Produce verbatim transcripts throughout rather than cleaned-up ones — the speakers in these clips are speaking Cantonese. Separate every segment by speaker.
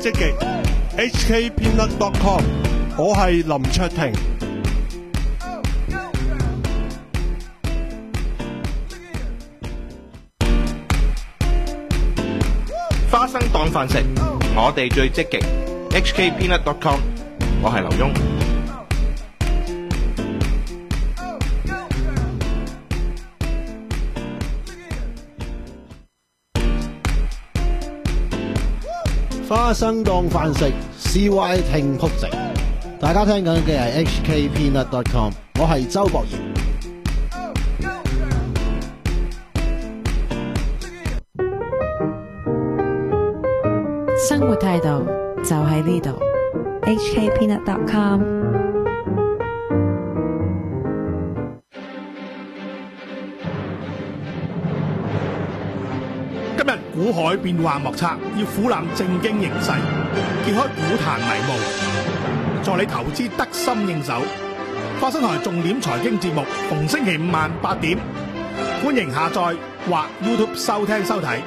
Speaker 1: 積極 H K Peanut dot com， 我係林卓廷。
Speaker 2: 花生當飯食，我哋最積極 H K Peanut dot com， 我係劉墉。
Speaker 3: 花生當飯食 ，C Y 聽曲直。大家聽緊嘅係 H K Peanut dot com， 我係周博賢。
Speaker 4: 生活態度就喺呢度 ，H K Peanut dot com。
Speaker 5: 今日股海變幻莫測，要俯瞰正經形勢，揭開股壇迷霧，助你投資得心應手。花生台重點財經節目，逢星期五晚八點，歡迎下載或 YouTube 收聽收睇。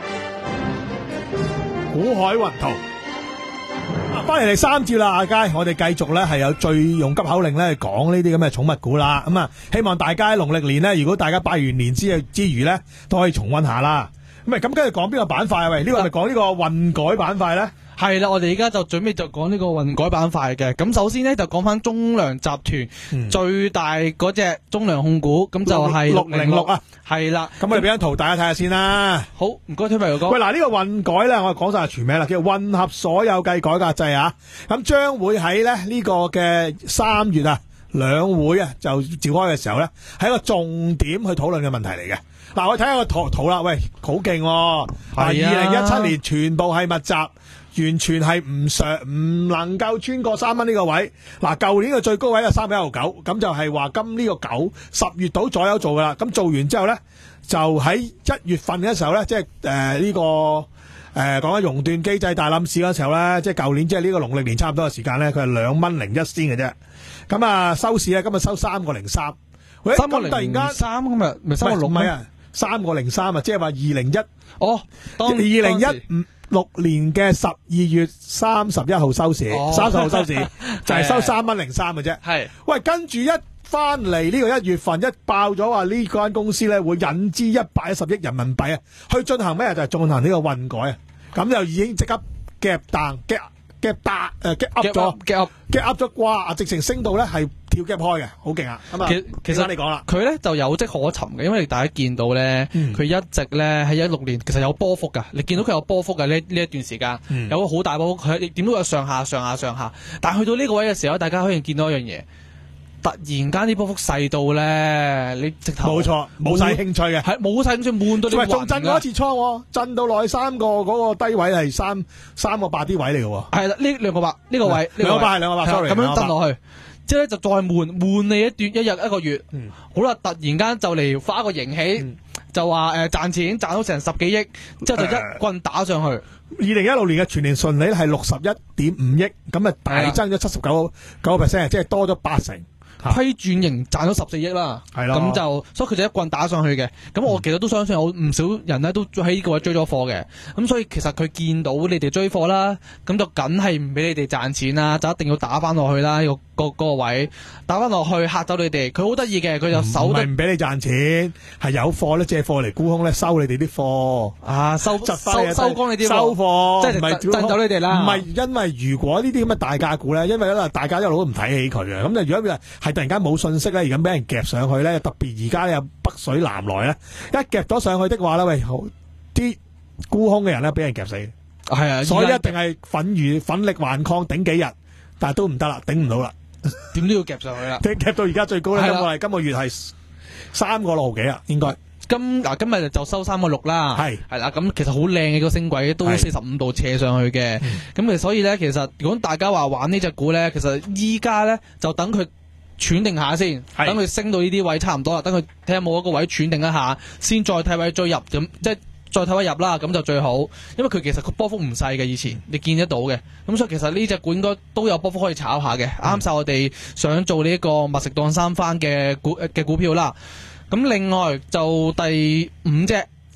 Speaker 5: 股海雲圖，翻嚟第三節啦，阿佳，我哋繼續咧係有最用急口令咧講呢啲咁嘅寵物股啦。咁啊，希望大家喺農曆年咧，如果大家拜完年之之餘咧，都可以重溫下啦。咁啊，咁跟住講邊個板塊啊？喂，呢個係咪講呢個混改板塊咧？
Speaker 6: 係啦，我哋而家就準備就講呢個混改板塊嘅。咁首先呢，就講翻中糧集團、嗯、最大嗰隻中糧控股，咁就係六零六啊。係啦，咁我哋俾張圖大家睇下先啦。好，唔該，推埋個。喂，嗱，呢個混改咧，我哋講晒全名啦，叫混合所有計改革制啊。咁將會喺咧呢個嘅三月啊，兩會啊就召開嘅時候咧，係一個重點去討論嘅問題嚟嘅。嗱，我睇下個圖圖啦，喂，好勁喎！啊，二零一七年全部係密集。完全係唔上唔能夠穿過三蚊呢個位。嗱，舊年嘅最高位係三蚊一毫九，咁就係話今呢個九十月度左右做噶啦。咁做完之後咧，就喺一月份嘅時候咧，即係誒呢個誒講緊熔斷機制大冧市嗰時候咧，即係舊年即係呢個農曆年差唔多嘅時間咧，佢係兩蚊零一仙嘅啫。咁啊收市咧，今日收三個零三。喂，三個零突然間三今日咪三個六
Speaker 5: 咩啊？三個零三啊，即係話二零一
Speaker 6: 哦，
Speaker 5: 二零一五。六年嘅十二月三十一號收市，三十號收市就係收三蚊零三嘅啫。係，喂，跟住一翻嚟呢個一月份一爆咗話呢間公司咧會引資一百一十億人民幣啊，去進行咩就係、是、進行呢個混改啊，咁就已經即刻夾彈夾夾打誒夾 up 咗夾夾 up 咗瓜，直情升到咧係跳夾開嘅，好勁啊！咁啊，其其實你講啦，
Speaker 6: 佢咧就有跡可尋嘅，因為大家見到咧，佢、嗯、一直咧喺一六年其實有波幅噶，你見到佢有波幅嘅呢呢一段時間，嗯、有個好大波幅，佢點都有上下上下上下，但係去到呢個位嘅時候，大家可以見到一樣嘢，突然間啲波幅細到咧，你直頭冇錯，冇晒興趣嘅，係冇晒興趣，悶到你暈㗎。
Speaker 5: 仲震過一次倉，震到落去三個嗰個低位係三三個八啲位嚟嘅喎。
Speaker 6: 係啦，呢兩個八呢個位，
Speaker 5: 兩個八係兩個八 ，sorry，咁
Speaker 6: 樣震落去。之後咧就再悶悶你一段一日一個月，嗯、好啦，突然間就嚟發一個盈喜，嗯、就話誒賺錢賺到成十幾億，之後就一棍打上去。二
Speaker 5: 零一六年嘅全年順利係六十一點五億，咁啊大增咗七十九九個 percent，即係多咗八成。
Speaker 6: 批轉型賺咗十四億啦，係咯，咁就所以佢就一棍打上去嘅。咁我其實都相信有唔少人咧都喺呢個位追咗貨嘅。咁所以其實佢見到你哋追貨啦，咁就梗係唔俾你哋賺錢啦，就一定要打翻落去啦。呢、這個個、那個位打翻落去嚇走你哋。佢好得意嘅，佢就守得
Speaker 5: 唔俾你賺錢，係有貨咧借貨嚟沽空咧收你哋啲貨
Speaker 6: 啊，收收收光你啲
Speaker 5: 收貨，
Speaker 6: 即係唔係震走你哋啦。
Speaker 5: 唔係因為如果呢啲咁嘅大價股咧，因為咧大家一路都唔睇起佢嘅，咁就如果係突然間冇信息咧，而家俾人夾上去咧，特別而家有北水南來咧，一夾咗上去的話咧，喂，啲沽空嘅人咧俾人夾死，係啊，所以一定係奮如奮力頑抗頂幾日，但係都唔得啦，頂唔到啦，
Speaker 6: 點都要夾上去啦，
Speaker 5: 夾到而家最高咧，今個係今個月係三個六毫幾啊，應該。
Speaker 6: 今嗱今日就收三個六啦，係係啦，咁其實好靚嘅個升軌，都四十五度斜上去嘅，咁其實所以咧，其實如果大家話玩呢隻股咧，其實依家咧就等佢喘定下先，等佢升到呢啲位差唔多啦，等佢睇下冇一個位喘定一下，先再睇位追入，咁即係再睇位入啦，咁就最好。因為佢其實個波幅唔細嘅，以前你見得到嘅，咁所以其實呢隻股應該都有波幅可以炒下嘅，啱晒我哋想做呢一個密食當三番嘅股嘅股票啦。咁另外就第五隻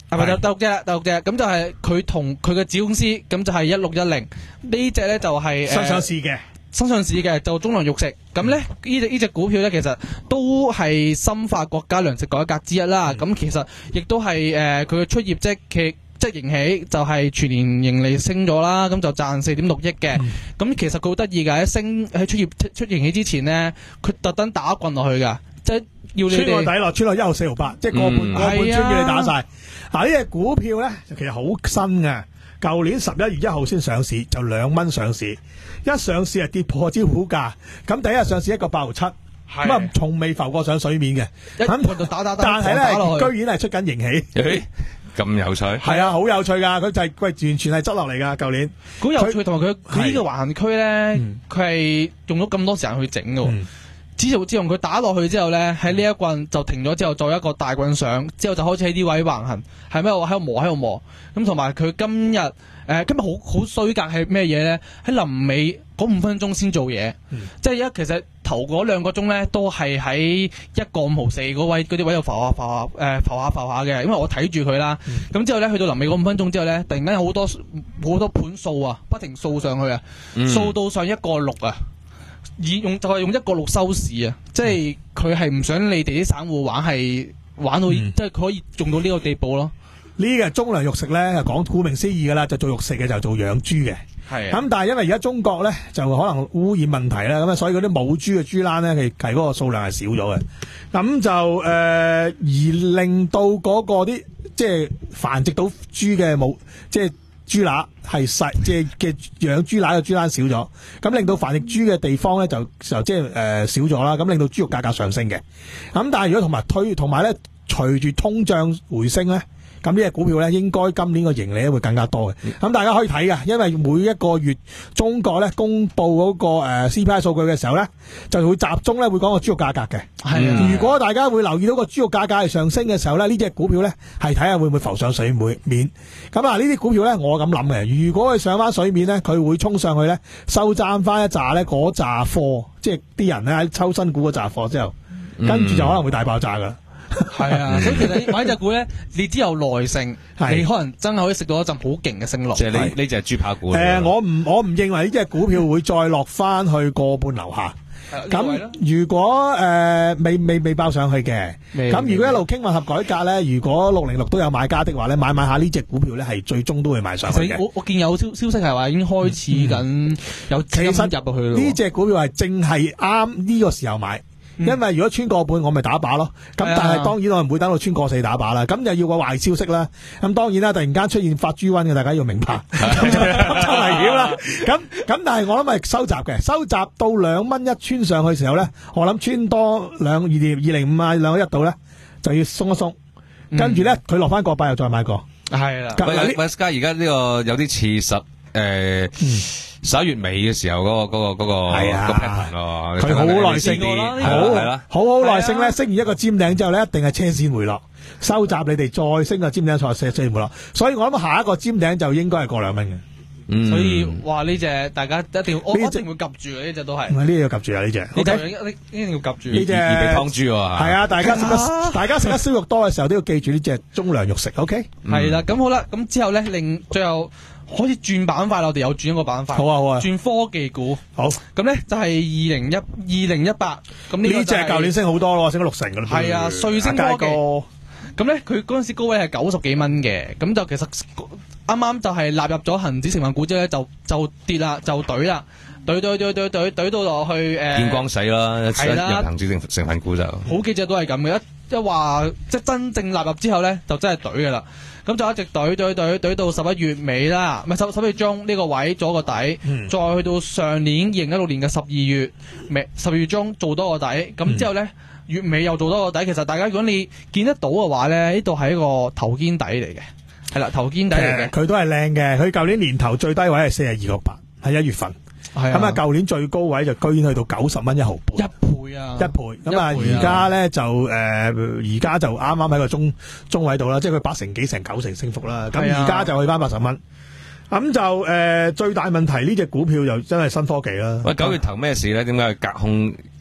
Speaker 6: 係咪就第六隻啦？第六隻咁就係佢同佢嘅子公司，咁就係一六一零呢隻咧就係
Speaker 5: 新上市嘅。
Speaker 6: 新上市嘅就中糧肉食，咁咧呢隻呢隻股票咧，其實都係深化國家糧食改革之一啦。咁、嗯、其實亦都係誒佢嘅出業績嘅即係盈喜，就係全年盈利升咗啦，咁就賺四點六億嘅。咁、嗯、其實佢好得意㗎，喺升喺出業出盈喜之前咧，佢特登打一棍落去㗎，即係要你哋
Speaker 5: 穿個底落，穿落一號四毫八，即係個半、嗯、個半穿叫你打晒。嗱呢隻股票咧，其實好新嘅。舊年十一月一號先上市，就兩蚊上市，一上市係跌破招股價，咁第一日上市一個八毫七，咁啊從未浮過上水面嘅，
Speaker 6: 咁就打打打，
Speaker 5: 但係咧居然係出緊盈喜，
Speaker 7: 咁有趣，
Speaker 5: 係啊，好有趣噶，佢就係、是、完全係執落嚟噶，舊年
Speaker 6: 好有趣，同埋佢佢呢個橫行區咧，佢係、嗯、用咗咁多時間去整嘅。嗯自從自從佢打落去之後咧，喺呢一棍就停咗之後，再一個大棍上，之後就開始喺啲位橫行，係咩？我喺度磨喺度磨，咁同埋佢今日誒、呃、今日好好衰格係咩嘢咧？喺臨尾嗰五分鐘先做嘢，嗯、即係一其實頭嗰兩個鐘咧都係喺一個五毫四嗰位嗰啲位度浮下浮下誒、呃、浮下浮下嘅，因為我睇住佢啦。咁、嗯、之後咧去到臨尾嗰五分鐘之後咧，突然間好多好多盤掃啊，不停掃上去啊，掃、嗯、到上一個六啊！以用就係、是、用一個六收市啊！即係佢係唔想你哋啲散戶玩係玩到，嗯、即係佢可以用到呢個地步咯。
Speaker 5: 呢個中糧肉食咧，講顧名思義噶啦，就做肉食嘅就做養豬嘅。係咁，但係因為而家中國咧就可能污染問題啦，咁啊，所以嗰啲母豬嘅豬欄咧，佢係嗰個數量係少咗嘅。咁就誒、呃，而令到嗰個啲即係繁殖到豬嘅母即係。豬乸係細，即係嘅養豬乸嘅豬欄少咗，咁令到繁殖豬嘅地方咧就就即係誒少咗啦，咁令到豬肉價格上升嘅。咁但係如果同埋推同埋咧，隨住通脹回升咧，咁呢隻股票咧應該今年個盈利咧會更加多嘅。咁大家可以睇㗎，因為每一個月中國咧公布嗰個誒 C P I 數據嘅時候咧，就會集中咧會講個豬肉價格嘅。係啊，如果大家會留意到個豬肉價格係上升嘅時候咧，呢隻股票咧係睇下會唔會浮上水面。咁啊，呢啲股票咧我咁諗嘅，如果佢上翻水面咧，佢會衝上去咧，收賺翻一紮咧嗰紮貨，即係啲人咧喺抽新股嗰紮貨之後，跟住就可能會大爆炸噶啦。
Speaker 6: 係啊，所以其實買隻股咧，你只有耐性，你可能真係可以食到一陣好勁嘅升浪。
Speaker 7: 即係呢呢隻豬扒股。誒、
Speaker 5: 呃，我唔我唔認為呢隻股票會再落翻去個半樓下。咁、啊、如果誒、呃、未未未爆上去嘅，咁如果一路傾混合改革咧，如果六零六都有買家的話咧，買買下呢隻股票咧係最終都會買上去嘅。
Speaker 6: 我我見有消消息係話已經開始緊有資金入去咯。
Speaker 5: 呢隻股票係正係啱呢個時候買。因為如果穿過半我咪打靶咯，咁但係當然我唔會等到穿過四打靶啦，咁就要個壞消息啦。咁當然啦，突然間出現發豬瘟嘅，大家要明白，咁就，就危險啦。咁咁但係我諗係收集嘅，收集到兩蚊一穿上去嘅時候咧，我諗穿多兩二點二零五啊兩個一度咧，就要鬆一鬆，跟住咧佢落翻個八又再買過。
Speaker 6: 係啦，
Speaker 7: 喂，加而家呢個有啲似實誒。十一月尾嘅時候嗰、那個嗰、那個嗰、那個係啊，
Speaker 5: 佢好耐性，好係啦，好好耐性咧，升完一個尖頂之後咧，一定係車線回落，收集你哋再升個尖頂再車線回落，所以我諗下一個尖頂就應該係過兩蚊嘅。
Speaker 6: 嗯，所以話呢隻大家一定要，我一定會夾住啊！呢隻都係，
Speaker 5: 唔係呢隻要夾住啊！呢隻，
Speaker 6: 呢隻一定要夾住。
Speaker 5: 呢隻
Speaker 7: 易被湯豬啊！
Speaker 5: 係啊，大家食得大家食得燒肉多嘅時候都要記住呢隻中糧肉食。OK，
Speaker 6: 係啦，咁好啦，咁之後咧，令最後。開始轉板塊，我哋有轉一個板塊。好啊好啊，轉科技股。好，咁咧就係二零一二零一八。咁呢隻舊年升好多咯，升咗六成噶啦。係啊，瑞聲科技。咁咧佢嗰陣時高位係九十幾蚊嘅，咁就其實啱啱就係納入咗恒指成分股之後咧，就就跌啦，就懟啦，懟懟懟懟懟懟到落去誒。見
Speaker 7: 光死啦！係啦，恒指成成分股就
Speaker 6: 好幾隻都係咁嘅，一一話即係真正納入之後咧，就真係懟噶啦。咁就一直懟懟懟懟到十一月尾啦，唔係十十一月中呢個位做個底，嗯、再去到上年二零一六年嘅十二月尾十二月中做多個底，咁、嗯、之後咧月尾又做多個底。其實大家如果你見得到嘅話咧，呢度係一個頭肩底嚟嘅，係啦頭肩底嚟嘅，
Speaker 5: 佢都係靚嘅。佢舊年年頭最低位係四十二個八，係一月份。咁啊，舊年最高位就居然去到九十蚊一毫半，
Speaker 6: 一倍啊，
Speaker 5: 一倍。咁啊，而家咧就誒，而家就啱啱喺個中中位度啦，即係佢八成幾成九成升幅啦。咁而家就去翻八十蚊。咁就誒、呃，最大問題呢隻股票就真係新科技啦。
Speaker 7: 喂，九月頭咩事咧？點解隔空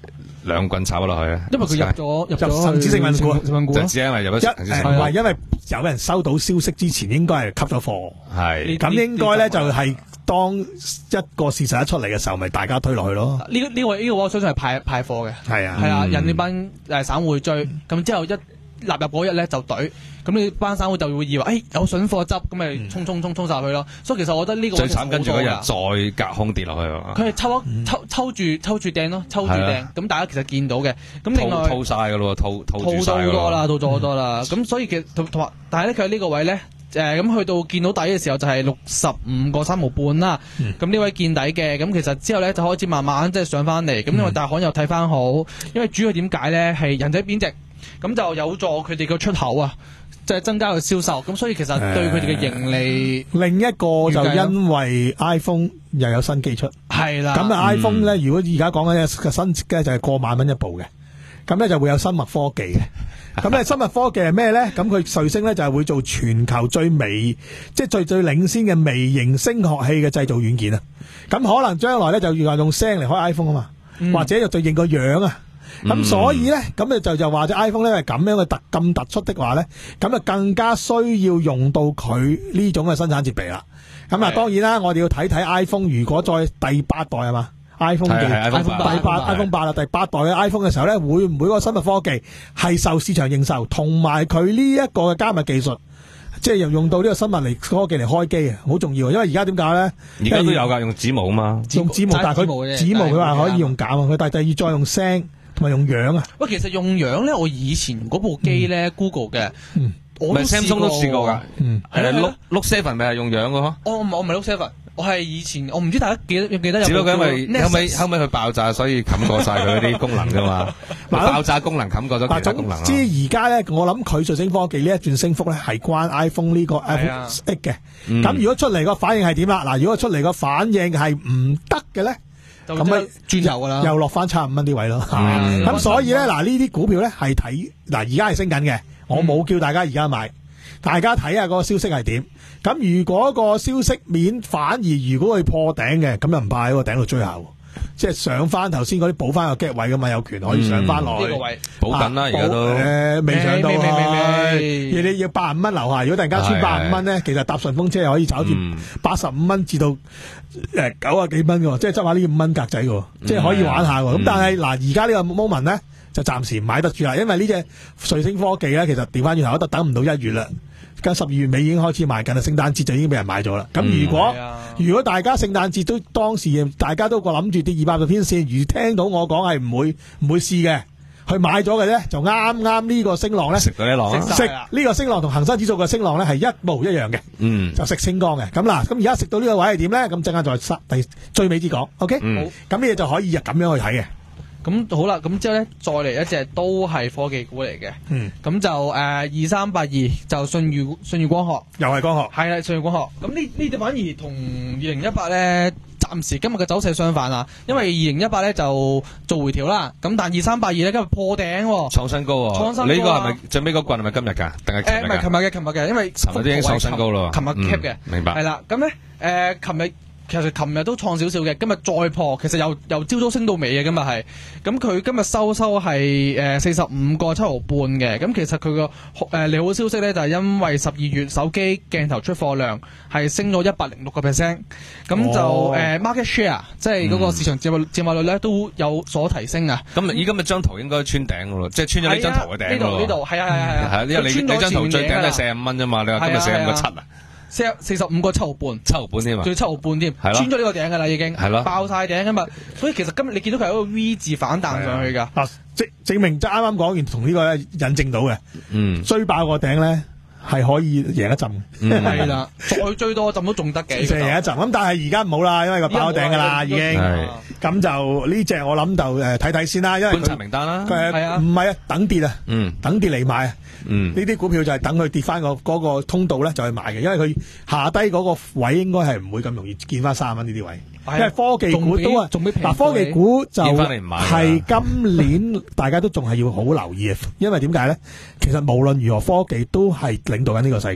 Speaker 7: 兩棍炒落去啊！
Speaker 6: 因為佢入咗入咗
Speaker 5: 恒指成分股，
Speaker 6: 成分股
Speaker 7: 就只因為入咗
Speaker 5: 一誒唔係因為有人收到消息之前應該係吸咗貨，
Speaker 7: 係
Speaker 5: 咁應該咧就係當一個事實一出嚟嘅時候，咪大家推落去咯。
Speaker 6: 呢個呢個呢個我相信係派派貨嘅，
Speaker 5: 係啊
Speaker 6: 係啊，人哋班誒散戶追，咁之後一納入嗰日咧就懟，咁你班散戶就會以為誒有筍貨執，咁咪衝衝衝衝晒去咯。所以其實我覺得呢個
Speaker 7: 最慘，跟住嗰日再隔空跌落去啊！
Speaker 6: 佢係抽一抽抽住抽住掟咯，抽住掟，咁大家其實見到嘅。咁另外
Speaker 7: 套晒噶咯，套套
Speaker 6: 套咗好多啦，套咗好多啦。咁所以其實同同埋，但係咧佢喺呢個位咧。誒咁去到見到底嘅時候就係六十五個三毫半啦，咁呢、嗯、位見底嘅，咁其實之後咧就開始慢慢即係上翻嚟，咁、嗯、因為大行又睇翻好，因為主要點解咧係人仔貶值，咁就有助佢哋嘅出口啊，即、就、係、是、增加個銷售，咁所以其實對佢哋嘅盈利、
Speaker 5: 呃。另一個就因為 iPhone 又有新機出，係啦，咁啊 iPhone 咧，如果而家講緊嘅新機就係過萬蚊一部嘅，咁咧就會有生物科技嘅。咁咧生物科技係咩咧？咁佢瑞聲咧就係會做全球最微，即係最最領先嘅微型聲學器嘅製造軟件啊！咁可能將來咧就要用聲嚟開 iPhone 啊嘛，嗯、或者就對應個樣啊。咁、嗯、所以咧，咁就就就話隻 iPhone 咧係咁樣嘅突咁突出的話咧，咁就更加需要用到佢呢種嘅生產設備啦。咁啊，當然啦，我哋要睇睇 iPhone 如果再第八代係嘛？iPhone 嘅
Speaker 7: iPhone
Speaker 5: 第八 iPhone 八啦，第八代嘅 iPhone 嘅時候咧，會唔會嗰個生物科技係受市場認受，同埋佢呢一個嘅加密技術，即係又用到呢個生物嚟科技嚟開機啊，好重要。因為而家點解咧？
Speaker 7: 而家都有噶，用指模啊嘛，
Speaker 5: 用指模，但係佢指模佢話可以用假啊，佢但係第二再用聲同埋用樣啊。
Speaker 6: 喂，其實用樣咧，我以前嗰部機咧 Google 嘅，
Speaker 5: 嗯，
Speaker 6: 我都試過，
Speaker 7: 都試過噶，
Speaker 5: 嗯，
Speaker 7: 係 Look Look Seven 咪係用樣嘅嗬？
Speaker 6: 我我唔係 Look Seven。我係以前，我唔知大家記得記得有冇？
Speaker 7: 只不過因為後尾後尾佢爆炸，所以冚過晒佢嗰啲功能噶嘛。爆炸功能冚過咗其他功能。
Speaker 5: 即係而家咧，我諗佢瑞聲科技呢一轉升幅咧，係關 iPhone 呢個 iPhone X 嘅。咁如果出嚟個反應係點啦？嗱，如果出嚟個反應係唔得嘅咧，咁咪
Speaker 6: 轉頭噶啦，
Speaker 5: 又落翻差五蚊啲位咯。咁所以咧，嗱呢啲股票咧係睇嗱，而家係升緊嘅，我冇叫大家而家買。大家睇下嗰個消息係點，咁如果個消息面反而如果佢破頂嘅，咁又唔怕喺個頂度追下，即係上翻頭先嗰啲補翻個 gap 位噶嘛，有權可以上翻落去。呢、嗯這個位
Speaker 7: 補緊啦，而家都
Speaker 5: 誒未上到去，你你要八十五蚊樓下，如果突然間穿八十五蚊咧，其實搭順風車又可以炒住八十五蚊至到誒九啊幾蚊嘅，即係執下呢五蚊格仔嘅，即係可以玩下。咁、嗯、但係嗱，而家呢個 moment 咧就暫時唔買得住啦，因為呢隻瑞聲科技咧，其實調翻轉頭都等唔到一月啦。跟十二月尾已經開始賣緊啦，聖誕節就已經俾人買咗啦。咁、嗯、如果、啊、如果大家聖誕節都當時大家都個諗住跌二百個天線，如聽到我講係唔會唔會試嘅，去買咗嘅咧，就啱啱呢個升浪咧，食
Speaker 7: 嗰啲浪，
Speaker 5: 食呢個升浪同恒生指數嘅升浪咧係一模一樣嘅，嗯，就食清光嘅。咁嗱，咁而家食到呢個位係點咧？咁陣間再第最尾啲講 ，OK，嗯、好，咁呢嘢就可以咁樣去睇嘅。
Speaker 6: 咁好啦，咁之後咧，再嚟一隻都係科技股嚟嘅，嗯，咁就誒二三八二就舜宇舜宇光學，
Speaker 5: 又係光學，
Speaker 6: 係啦，舜宇光學。咁呢呢隻反而同二零一八咧，暫時今日嘅走勢相反啊，因為二零一八咧就做回調啦，咁但二三八二咧今日破頂，
Speaker 7: 創新高喎，創新高。你呢個係咪最尾嗰棍係咪今日㗎？定係誒唔係琴日嘅，琴日嘅，因為琴日都已經創新高咯，
Speaker 6: 琴日 cap 嘅，
Speaker 7: 明白。
Speaker 6: 係啦，咁咧誒琴日。其實琴日都創少少嘅，今日再破，其實由由朝早升到尾嘅，今日係，咁佢今日收收係誒四十五個七毫半嘅，咁其實佢個誒利好消息咧就係因為十二月手機鏡頭出貨量係升咗一百零六個 percent，咁就誒、哦呃、market share 即係嗰個市場佔有佔有率咧都有所提升啊。
Speaker 7: 咁依今日張圖應該穿頂噶咯，即係穿咗呢張圖嘅頂。
Speaker 6: 呢度呢度係啊係啊係啊，
Speaker 7: 因為你你張圖最頂係四十五蚊啫嘛，你話今日四十五個七啊？
Speaker 6: 四四十五個七毫半，
Speaker 7: 七毫半添嘛，
Speaker 6: 仲要七毫半添，穿咗呢個頂噶啦已經，係咯，爆晒頂噶嘛，所以其實今日你見到佢係一個 V 字反彈上去噶，
Speaker 5: 啊，證證明即係啱啱講完同呢個咧引證到嘅，嗯，追爆個頂咧係可以贏一陣，
Speaker 6: 係啦，再追多一陣都仲得嘅，
Speaker 5: 贏一陣，咁但係而家唔好啦，因為個爆頂噶啦已經，咁就呢隻我諗就誒睇睇先啦，因為
Speaker 7: 觀察名單啦，
Speaker 5: 係啊，唔係啊，等跌啊，嗯，等跌嚟買啊。嗯，呢啲股票就係等佢跌翻個嗰個通道咧，就去買嘅，因為佢下低嗰個位應該係唔會咁容易見翻三十蚊呢啲位，因為科技股都係嗱，科技股就係今年大家都仲係要好留意嘅，因為點解咧？其實無論如何，科技都係領導緊呢個世界，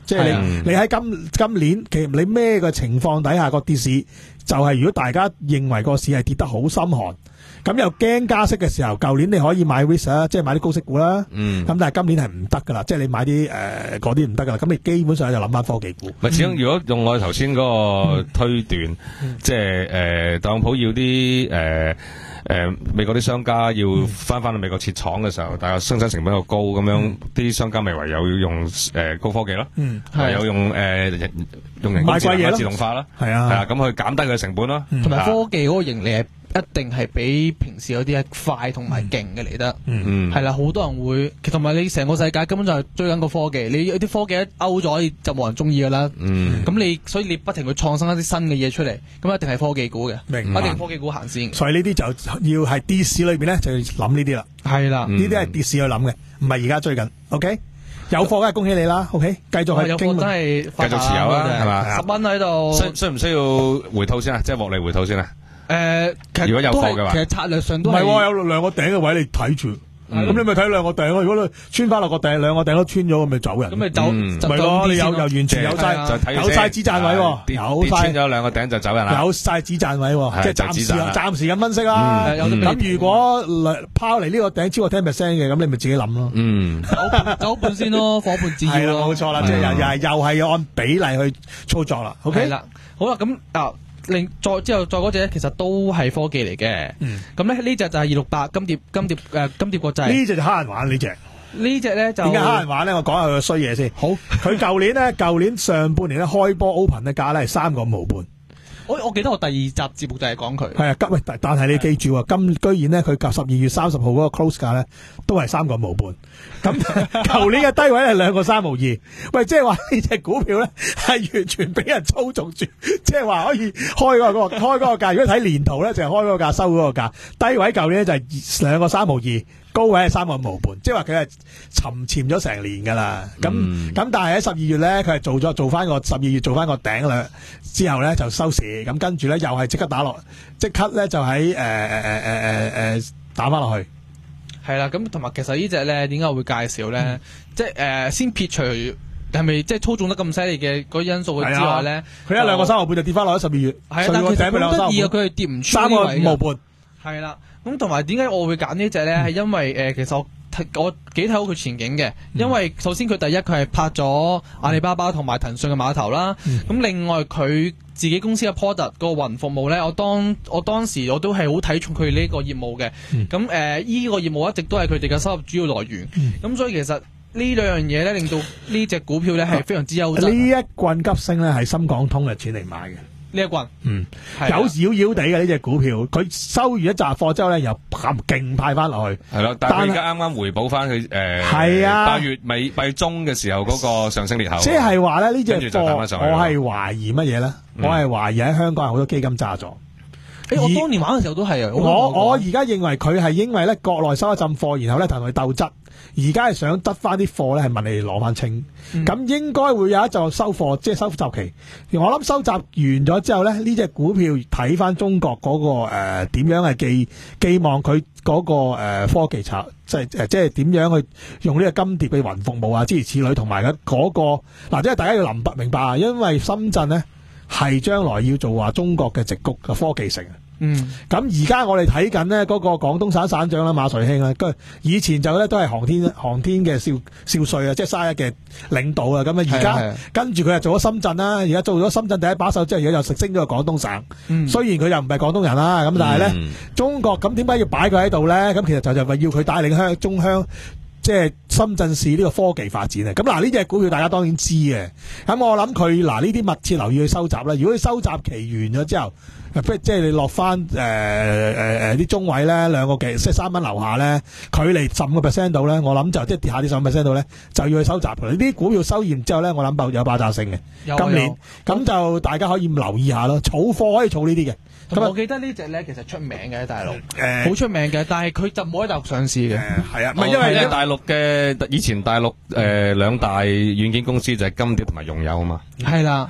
Speaker 5: 即係你你喺今今年其實你咩嘅情況底下個跌市，就係如果大家認為個市係跌得好心寒。咁又驚加息嘅時候，舊年你可以買 risk 啊，即係買啲高息股啦。嗯。咁但係今年係唔得噶啦，即係你買啲誒嗰啲唔得噶啦。咁你基本上就諗翻科技股。
Speaker 7: 咪始終如果用我哋頭先嗰個推斷，嗯、即係誒、呃、特朗普要啲誒誒美國啲商家要翻翻去美國設廠嘅時候，但係生產成本又高，咁樣啲、嗯、商家咪唯有要用誒、呃、高科技咯。嗯。唯有用誒、呃、用人工智能自動化啦。係啊。係啊，咁去減低佢成本咯。
Speaker 6: 同埋、嗯、科技嗰個盈利係一定係比平時有啲係快同埋勁嘅嚟得，嗯，係啦，好多人會，同埋你成個世界根本就係追緊個科技，你有啲科技一勾咗就冇人中意噶啦，嗯，咁你所以你不停去創新一啲新嘅嘢出嚟，咁一定係科技股嘅，明白，一定科技股行先，
Speaker 5: 所以呢啲就要係跌市裏邊咧就要諗呢啲啦，係啦，呢啲係跌市去諗嘅，唔係而家追緊 ，OK， 有貨梗係恭喜你啦 ，OK， 繼續去，
Speaker 6: 有貨真係
Speaker 7: 繼續持有啦，係嘛，
Speaker 6: 十蚊喺度，
Speaker 7: 需需唔需要回吐先啊？即係獲利回吐先啊？
Speaker 6: 誒，其實
Speaker 7: 如果有貨嘅話，
Speaker 6: 其實策略上都
Speaker 5: 唔係喎，有兩個頂嘅位你睇住，咁你咪睇兩個頂咯。如果你穿翻落個頂，兩個頂都穿咗，咁咪走人。
Speaker 6: 咁咪走，
Speaker 5: 咪咯，你有又完全有晒，有晒止賺位，有晒
Speaker 7: 穿咗兩個頂就走人啦。
Speaker 5: 有晒止賺位，即係暫時暫時咁分析啦。咁如果拋嚟呢個頂超過 ten percent 嘅，咁你咪自己諗咯。嗯，
Speaker 6: 走半先咯，伙伴自要。
Speaker 5: 係啦，冇錯啦，即係又又係又係要按比例去操作啦。OK，
Speaker 6: 係啦，好啦，咁啊。另再之後再嗰隻咧，其實都係科技嚟嘅。嗯，咁咧呢隻就係二六八金蝶金蝶誒金蝶國際。
Speaker 5: 呢隻就蝦人玩呢隻。
Speaker 6: 呢隻咧就
Speaker 5: 點解蝦人玩咧？我講下佢個衰嘢先。好，佢舊年咧，舊年上半年咧開波 open 嘅價咧係三個五毫半。
Speaker 6: 我我記得我第二集節目就係講佢。
Speaker 5: 係啊，喂，但但係你記住啊，今居然咧佢夾十二月三十號嗰個 close 價咧都係三個五毫半。咁舊年嘅低位係兩個三毫二。喂，即係話呢隻股票咧係完全俾人操縱住，即係話可以開嗰、嗰個開嗰個價。如果睇年圖咧就係、係、開嗰個價收嗰個價。低位舊年咧就係兩個三毫二。高位係三個五毫半，即係話佢係沉潛咗成年噶啦。咁咁、嗯，但係喺十二月咧，佢係做咗做翻個十二月做翻個頂啦，之後咧就收市。咁跟住咧又係即刻打落，即刻咧就喺誒誒誒誒誒誒打翻落去。
Speaker 6: 係啦，咁同埋其實呢隻咧點解我會介紹咧？嗯、即係誒、呃、先撇除係咪即係操縱得咁犀利嘅嗰因素之外咧，
Speaker 5: 佢一兩個三毫半就跌翻落喺十二月。
Speaker 6: 係啊，但係其實好得意啊，佢係跌唔出
Speaker 5: 三個五毫半。
Speaker 6: 係啦。咁同埋點解我會揀呢隻咧？係、嗯、因為誒、呃，其實我我幾睇好佢前景嘅。嗯、因為首先佢第一佢係拍咗阿里巴巴同埋騰訊嘅碼頭啦。咁、嗯、另外佢自己公司嘅 product 個雲服務咧，我當我當時我都係好睇重佢呢個業務嘅。咁誒依個業務一直都係佢哋嘅收入主要來源。咁、嗯、所以其實呢兩樣嘢咧，令到呢隻股票咧係非常之優質。
Speaker 5: 呢一棍急升咧係深港通嘅錢嚟買嘅。
Speaker 6: 呢一棍，
Speaker 5: 嗯，有少少地嘅呢隻股票，佢收完一紮貨之後咧，又勁派翻落去，
Speaker 7: 係咯。但係佢而家啱啱回補翻佢誒，係啊，八月尾八月中嘅時候嗰個上升裂口。即係話咧，呢隻貨我係懷疑乜嘢咧？我係懷疑喺香港有好多基金揸咗。
Speaker 6: 誒，我當年玩嘅時候都係啊。
Speaker 5: 我我而家認為佢係因為咧國內收一陣貨，然後咧同佢鬥質。而家係想得翻啲貨咧，係問你哋攞翻清，咁、嗯、應該會有一陣收貨，即係收集期。我諗收集完咗之後咧，呢隻股票睇翻中國嗰、那個誒點、呃、樣係寄寄望佢嗰、那個誒、呃、科技產，即係誒即係點樣去用呢個金蝶嘅雲服務啊，諸如此類，同埋嘅嗰個嗱，即、呃、係大家要明白明白啊，因為深圳咧係將來要做話中國嘅矽谷嘅科技城。嗯，咁而家我哋睇緊呢嗰個廣東省省長啦馬瑞興啦，佢以前就咧都係航天航天嘅少少帥啊，即係卅一嘅領導啊，咁啊而家跟住佢又做咗深圳啦，而家做咗深圳第一把手，即係而家又直升咗個廣東省。嗯、雖然佢又唔係廣東人啦，咁但係咧、嗯、中國咁點解要擺佢喺度咧？咁其實就就係要佢帶領香中香。即係深圳市呢個科技發展啊！咁嗱呢隻股票大家當然知嘅，咁我諗佢嗱呢啲密切留意去收集啦。如果佢收集期完咗之後，即係你落翻誒誒誒啲中位咧，兩個幾即係三蚊樓下咧，距離十五個 percent 度咧，我諗就即係跌下啲十五 percent 度咧，就要去收集。呢啲股票收完之後咧，我諗爆有爆炸性嘅。今年咁就大家可以留意下咯，儲貨可以儲呢啲嘅。咁
Speaker 6: 我記得呢隻咧其實出名嘅喺大陸，誒、呃，好出名嘅，但係佢就冇喺大陸上市嘅。係、
Speaker 5: 呃、啊，
Speaker 7: 唔係因為咧大陸嘅以前大陸誒兩大軟件公司就係金蝶同埋用友啊嘛。
Speaker 6: 係啦，
Speaker 7: 係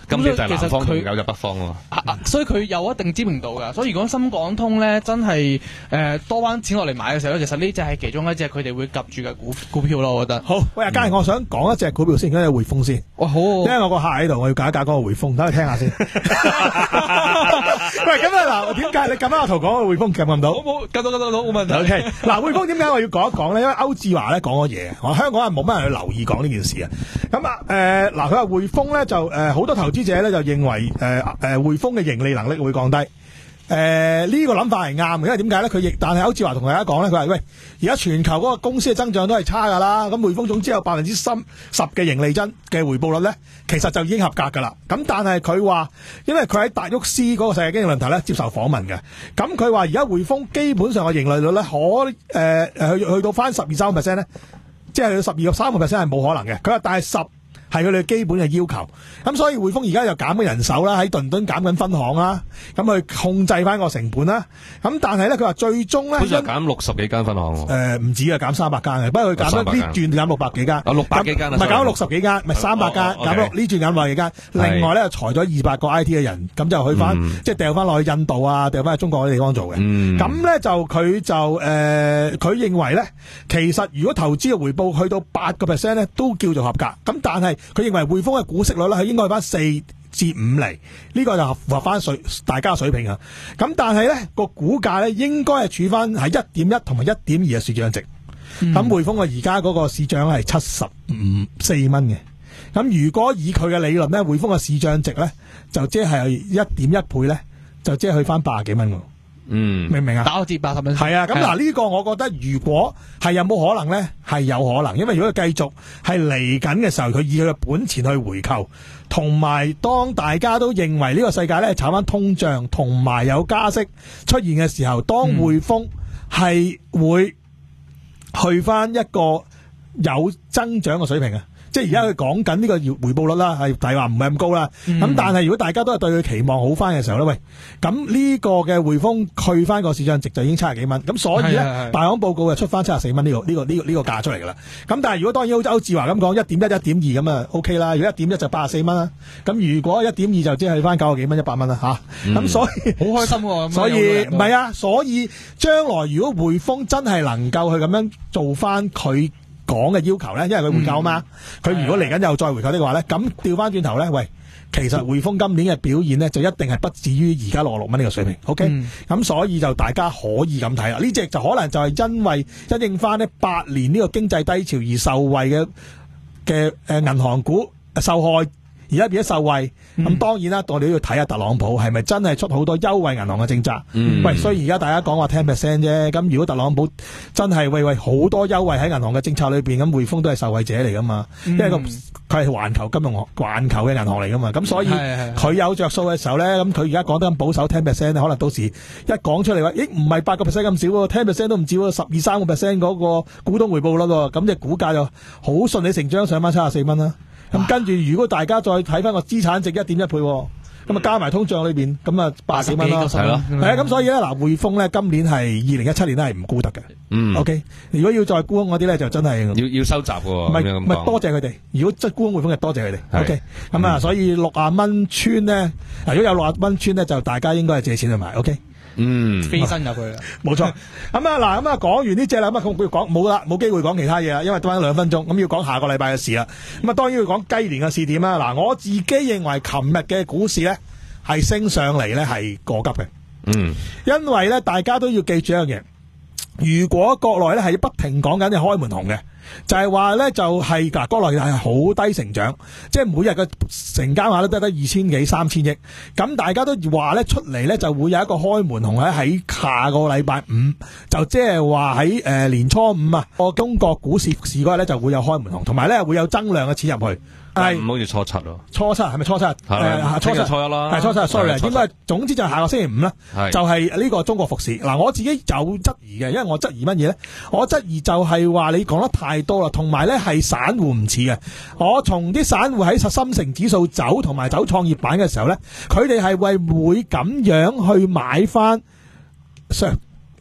Speaker 7: 今年就係南方有就北方喎、
Speaker 6: 啊啊。所以佢有一定知名度㗎。所以如果深港通咧真係誒、呃、多翻錢落嚟買嘅時候咧，其實呢隻係其中一隻佢哋會夾住嘅股股票咯，我覺得。
Speaker 5: 好，喂，阿嘉，我想講一隻股票先，嗰隻匯豐先。
Speaker 6: 哇，好，
Speaker 5: 因為我個客喺度，我要解一解嗰個匯豐，等佢聽下先。喂，咁啊嗱，點解你咁啱阿圖講個匯豐撳唔到？
Speaker 6: 冇冇，撳到撳到冇問題。
Speaker 5: O K， 嗱，匯豐點解我要講一講咧？因為歐志華咧講咗嘢，我香港人冇乜人去留意講呢件事啊。咁啊，誒，嗱，佢話匯豐咧就誒好多投資者咧就認為誒誒匯豐嘅盈利能力會降低。誒、呃，呢、這個諗法係啱嘅，因為點解咧？佢亦但係歐志華同大家講咧，佢話喂，而家全球嗰個公司嘅增長都係差噶啦，咁匯豐總之有百分之三十嘅盈利增嘅回報率咧，其實就已經合格噶啦。咁但係佢話，因為佢喺達沃斯嗰個世界經濟論壇咧接受訪問嘅，咁佢話而家匯豐基本上嘅盈利率咧可誒誒去去到翻十二三個 percent 咧，即係去到十二個三個 percent 係冇可能嘅。佢話但係十。係佢哋基本嘅要求，咁所以匯豐而家又減緊人手啦，喺倫敦減緊分行啦，咁去控制翻個成本啦。咁但係咧，佢話最終咧，
Speaker 7: 好似減六十幾間分行喎。
Speaker 5: 誒唔止啊，減三百間嘅，不過佢減咗呢轉減六百幾間。
Speaker 7: 啊，六百幾間啊，
Speaker 5: 唔係減咗六十幾間，唔係三百間，減咗呢轉減六百幾間。另外咧，又裁咗二百個 I T 嘅人，咁就去翻即係掉翻落去印度啊，掉翻去中國嗰啲地方做嘅。咁咧就佢就誒，佢認為咧，其實如果投資嘅回報去到八個 percent 咧，都叫做合格。咁但係佢認為匯豐嘅股息率咧係應該去翻四至五厘，呢個就符合翻水大家嘅水平啊。咁但係咧個股價咧應該係處翻係一點一同埋一點二嘅市賬值。咁匯豐嘅而家嗰個市賬係七十五四蚊嘅。咁如果以佢嘅理論咧，匯豐嘅市賬值咧就即係一點一倍咧，就即係去翻八十幾蚊。嗯，明唔明啊？
Speaker 6: 打個折八十蚊。
Speaker 5: 係啊，咁嗱呢個我覺得如果係有冇可能咧，係有可能，因為如果佢繼續係嚟緊嘅時候，佢以佢嘅本錢去回購，同埋當大家都認為呢個世界咧炒翻通脹，同埋有加息出現嘅時候，當匯豐係會去翻一個有增長嘅水平啊！即係而家佢講緊呢個回報率啦，係大話唔係咁高啦。咁、嗯、但係如果大家都係對佢期望好翻嘅時候咧，喂，咁呢個嘅匯豐去翻個市賬值就已經七十幾蚊。咁所以咧，大行報告就出翻七十四蚊呢個呢、呢個呢、呢個呢、呢個價出嚟噶啦。咁但係如果當然好似歐志華咁講，一點一、一點二咁啊 OK 啦。如果一點一就八十四蚊啦。咁如果一點二就即係去翻九十幾蚊、一百蚊啦吓。咁、嗯、所以好開心喎。所以唔係啊，所以將來如果匯豐真係能夠去咁樣做翻佢講嘅要求咧，因為佢回購啊嘛，佢、嗯、如果嚟緊又再回購呢個話咧，咁調翻轉頭咧，喂，其實匯豐今年嘅表現咧就一定係不至於而家六十六蚊呢個水平 ，OK？咁、嗯、所以就大家可以咁睇啦。呢隻就可能就係因為因應翻呢八年呢個經濟低潮而受惠嘅嘅誒銀行股受害。而家變咗受惠，咁、嗯、當然啦，我哋都要睇下特朗普係咪真係出好多優惠銀行嘅政策。嗯、喂，雖然而家大家講話 ten percent 啫，咁如果特朗普真係喂喂好多優惠喺銀行嘅政策裏邊，咁匯豐都係受惠者嚟噶嘛？嗯、因為個佢係環球金融、環球嘅銀行嚟噶嘛，咁所以佢有着數嘅時候咧，咁佢而家講得咁保守 ten percent， 可能到時一講出嚟話，咦唔係八個 percent 咁少喎 ten percent 都唔止喎，十二三個 percent 嗰個股東回報率喎，咁隻股價就好順理成章上翻七十四蚊啦。咁跟住，如果大家再睇翻個資產值一點一倍，咁啊加埋通脹裏邊，咁啊八十幾蚊咯，係咯，係啊，咁所以咧嗱，匯豐咧今年係二零一七年咧係唔沽得嘅。嗯 ，OK， 如果要再沽空嗰啲咧，就真係
Speaker 7: 要要收集喎。唔
Speaker 5: 係唔係多謝佢哋，如果即係沽空匯豐，就多謝佢哋。OK，咁啊，所以六啊蚊穿咧，如果有六啊蚊穿咧，就大家應該係借錢去買。OK。
Speaker 6: 嗯，飛身入去啦，
Speaker 5: 冇錯。咁啊，嗱，咁啊，講完呢隻啦，咁啊，佢講冇啦，冇機會講其他嘢啦，因為得翻兩分鐘，咁要講下個禮拜嘅事啦。咁啊，當然要講雞年嘅事點啦。嗱，我自己認為琴日嘅股市咧係升上嚟咧係過急嘅。嗯，因為咧大家都要記住一樣嘢，如果國內咧係不停講緊嘅開門紅嘅。就係話咧，就係嗱，國內係好低成長，即係每日嘅成交額都得得二千幾三千億，咁大家都話咧出嚟咧就會有一個開門紅咧喺下個禮拜五，就即係話喺誒年初五啊，個中國股市市嗰日咧就會有開門紅，同埋咧會有增量嘅錢入去。係
Speaker 7: 唔好似初七咯？
Speaker 5: 初七係咪初七？係、呃、初七初一啦，係初七。sorry，應該總之就係下個星期五啦。就係、是、呢個中國復市。嗱，我自己有質疑嘅，因為我質疑乜嘢咧？我質疑就係話你講得太多啦，同埋咧係散戶唔似嘅。我從啲散戶喺深成指數走，同埋走創業板嘅時候咧，佢哋係為會咁樣去買翻上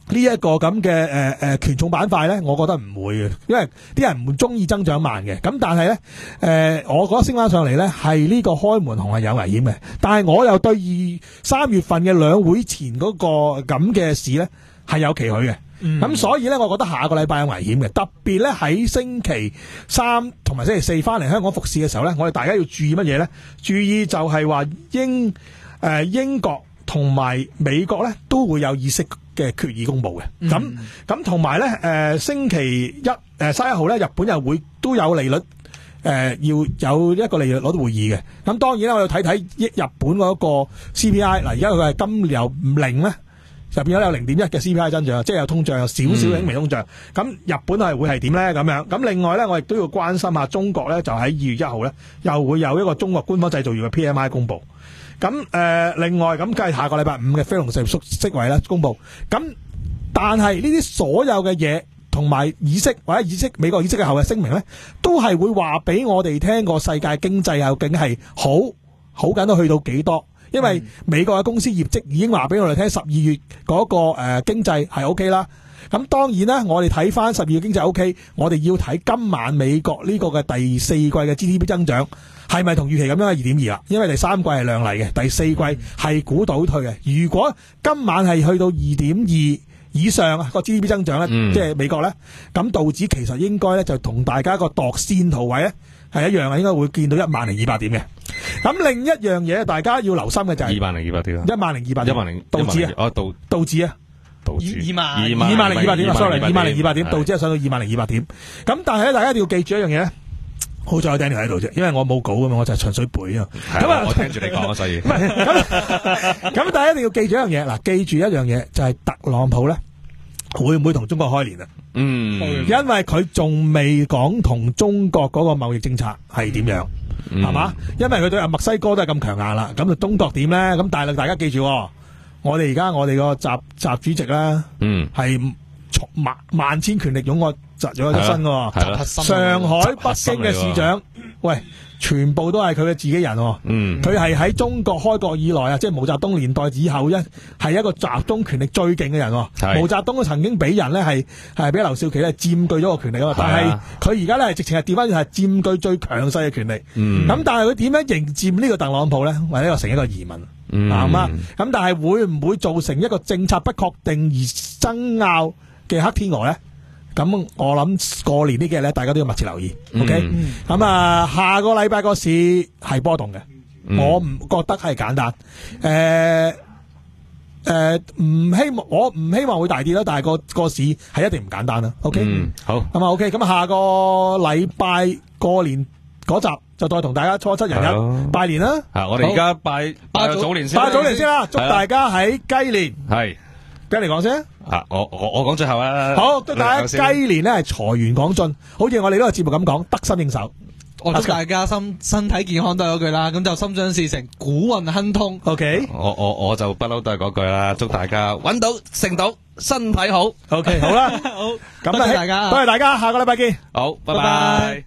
Speaker 5: 呢一個咁嘅誒誒權重板塊咧，我覺得唔會嘅，因為啲人唔中意增長慢嘅。咁但係咧，誒、呃，我覺得升翻上嚟咧，係呢個開門紅係有危險嘅。但係我又對二三月份嘅兩會前嗰個咁嘅市咧係有期許嘅。咁、嗯、所以咧，我覺得下個禮拜有危險嘅，特別咧喺星期三同埋星期四翻嚟香港復市嘅時候咧，我哋大家要注意乜嘢咧？注意就係話英誒、呃、英國同埋美國咧都會有議息嘅決議公布嘅。咁咁同埋咧誒星期一誒三十一號咧，日本又會都有利率誒、呃、要有一個利率攞到會議嘅。咁當然啦，我要睇睇日本嗰個 C P I 嗱，而家佢係今年由零咧。入邊有零點一嘅 C P I 增長，即係有通脹，有少少輕微通脹。咁、嗯、日本係會係點咧？咁樣咁另外咧，我亦都要關心下中國咧，就喺二月一號咧，又會有一個中國官方製造業嘅 P M I 公布。咁誒、呃，另外咁，計下個禮拜五嘅非農就業職位咧公布。咁但係呢啲所有嘅嘢同埋議息或者議息美國議息嘅後嘅聲明咧，都係會話俾我哋聽個世界經濟究竟係好好緊都去到幾多？因為美國嘅公司業績已經話俾我哋聽，十二月嗰、那個誒、呃、經濟係 O K 啦。咁當然啦，我哋睇翻十二月經濟 O K， 我哋要睇今晚美國呢個嘅第四季嘅 G D P 增長係咪同預期咁樣係二點二啦？因為第三季係亮麗嘅，第四季係估倒退嘅。如果今晚係去到二點二以上啊個 G D P 增長咧，嗯、即係美國咧，咁道指其實應該咧就同大家個度線圖位咧係一樣嘅，應該會見到一萬零二百點嘅。咁另一樣嘢大家要留心嘅就係
Speaker 7: 二萬零二百點，
Speaker 5: 一萬零二百點，
Speaker 7: 一萬零
Speaker 5: 道指啊，
Speaker 7: 哦道
Speaker 5: 道指啊，
Speaker 7: 道指
Speaker 6: 二萬
Speaker 5: 二萬零二百點啊 ，sorry， 二萬零二百點，道指係上到二萬零二百點。咁但係咧，大家一定要記住一樣嘢咧，好在有 Daniel 喺度啫，因為我冇稿㗎嘛，我就係純粹背啊。咁啊，
Speaker 7: 我聽住你講，所以
Speaker 5: 唔係咁咁，大家一定要記住一樣嘢，嗱，記住一樣嘢就係特朗普咧會唔會同中國開年啊？嗯，因為佢仲未講同中國嗰個貿易政策係點樣。係嘛、嗯？因為佢對阿墨西哥都係咁強硬啦，咁就中國點咧？咁但係大家記住，我哋而家我哋個習習主席啦，嗯，係萬萬千權力擁我集咗一身嘅，上海、北京嘅市長，喂，全部都係佢嘅自己人，嗯，佢係喺中國開國以來啊，即係毛澤東年代以後一係一個集中權力最勁嘅人，毛澤東都曾經俾人咧係係俾劉少奇咧佔據咗個權力啊，但係佢而家咧係直情係調翻轉係佔據最強勢嘅權力，嗯，咁但係佢點樣迎接呢個特朗普咧？或者又成一個疑問，嗯，係嘛？咁但係會唔會造成一個政策不確定而爭拗嘅黑天鵝咧？咁我諗過年呢幾日咧，大家都要密切留意。OK，咁、嗯、啊，下個禮拜個市係波動嘅，嗯、我唔覺得係簡單。誒、呃、誒，唔、呃、希望我唔希望會大跌啦，但係個個市係一定唔簡單啦。OK，嗯、好，咁啊 OK，咁下個禮拜過年嗰集就再同大家初七人日拜年啦。啊，
Speaker 7: 我哋而家拜拜個早年先，
Speaker 5: 拜早年先啦，祝大家喺雞年係。跟你講先
Speaker 7: 啊！我我我講最後啊！
Speaker 5: 好，祝大家雞年咧係財源廣進，好似我哋呢個節目咁講，得心應手。
Speaker 6: 我祝大家身身體健康都係嗰句啦，咁就心想事成，股運亨通。
Speaker 5: OK，
Speaker 7: 我我我就不嬲都係嗰句啦，祝大家揾到成到，身體好。
Speaker 5: OK，好啦，好，咁多謝大家，多謝大家，下個禮拜見。
Speaker 7: 好，拜拜。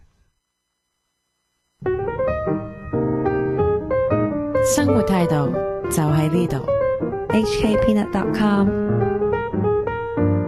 Speaker 4: 生活態度就喺呢度。H K Peanut dot com